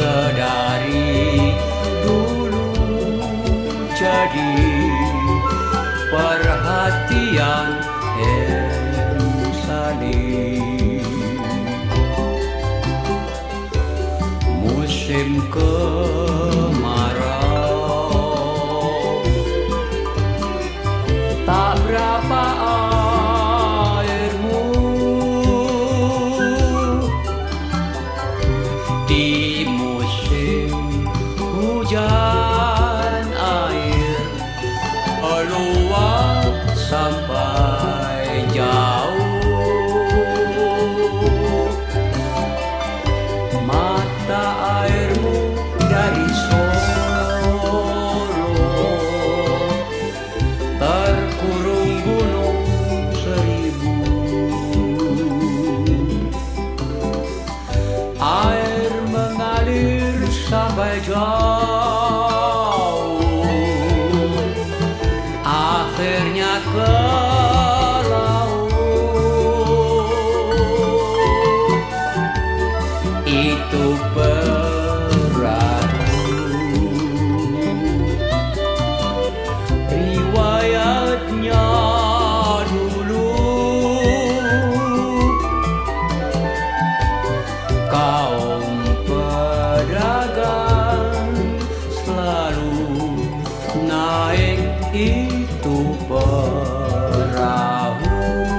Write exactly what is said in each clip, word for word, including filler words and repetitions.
sedari dulu jadi perhatian insani. Musim kemarau tak berapa airmu, di musim hujan air meluap sampai jauh. Mata airmu dari Solo terkurung gunung seribu. Air mengalir sampai jauh, akhirnya ke laut. Itu perahu, riwayatnya dulu. Kaum pedagang selalu naik itu perahu.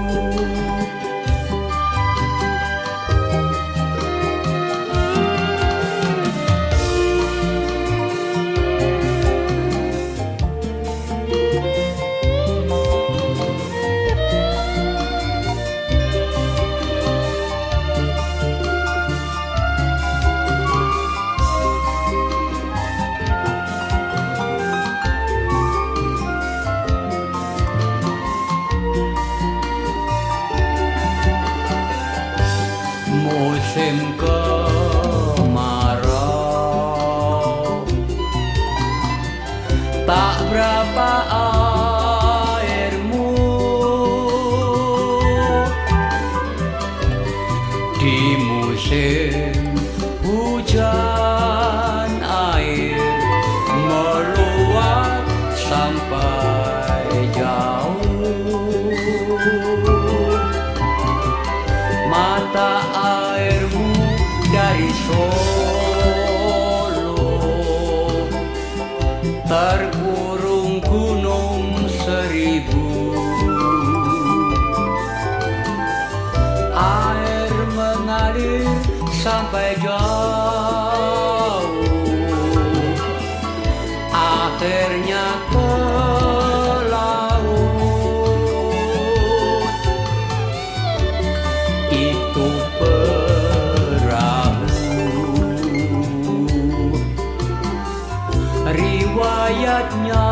Musim kemarau tak berapa airmu, di musim hujan air meluap sampai jauh. Mata airmu dari Solo terkurung gunung seribu. Air mengalir sampai jauh, akhirnya ke laut. Itu perahu, riwayatnya